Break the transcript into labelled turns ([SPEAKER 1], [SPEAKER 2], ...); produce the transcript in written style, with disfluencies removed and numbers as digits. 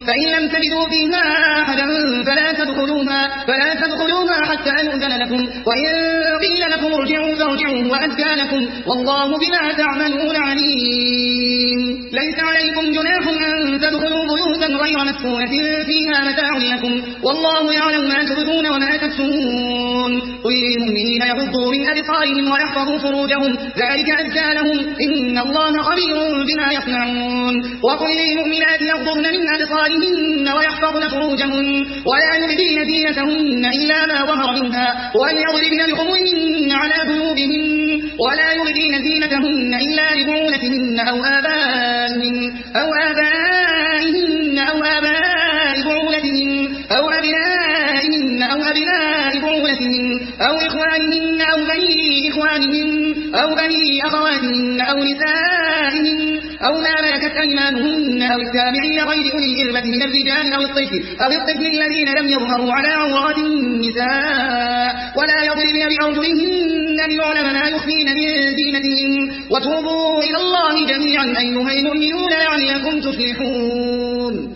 [SPEAKER 1] فإن لم تجدوا فيها أحدا فلا تدخلوها حتى يؤذن لكم، وإن قيل لكم ارجعوا فارجعوا وأزكى لكم، والله بما تعملون عليم. ليس عليكم جناح أن تدخلوا بيوتا غير مسكونة فيها متاع لكم، والله يعلم ما تبدون وما تكتمون. قل للمؤمنين يغضوا من أبصارهم ويحفظوا فروجهم ذلك أزكى لهم، إن الله خبير بما يصنعون. وقل للمؤمنات يغضضن من أبصارهن ويحفظن فروجهن ولا يبدين زينتهن إلا ما ظهر منها وليضربن بخمرهن على جيوبهن ولا يبدين زينتهن إلا لبعولتهن أو آبائهن أو آباء بعولتهن أو أبنائهن أو أبناء بعولتهن أو إخوانهن أو بني إخوانهن أو بني أخواتهن أو نسائهن أو ما ملكت أيمانهن أو التابعين غير أولي الإربة من الرجال أو الطفل الذين لم يظهروا على عورات النساء، ولا يضربن بأرجلهن ليعلم ما يخفين من زينتهن، وتوبوا إلى الله جميعا أيها المؤمنون لعلكم تفلحون.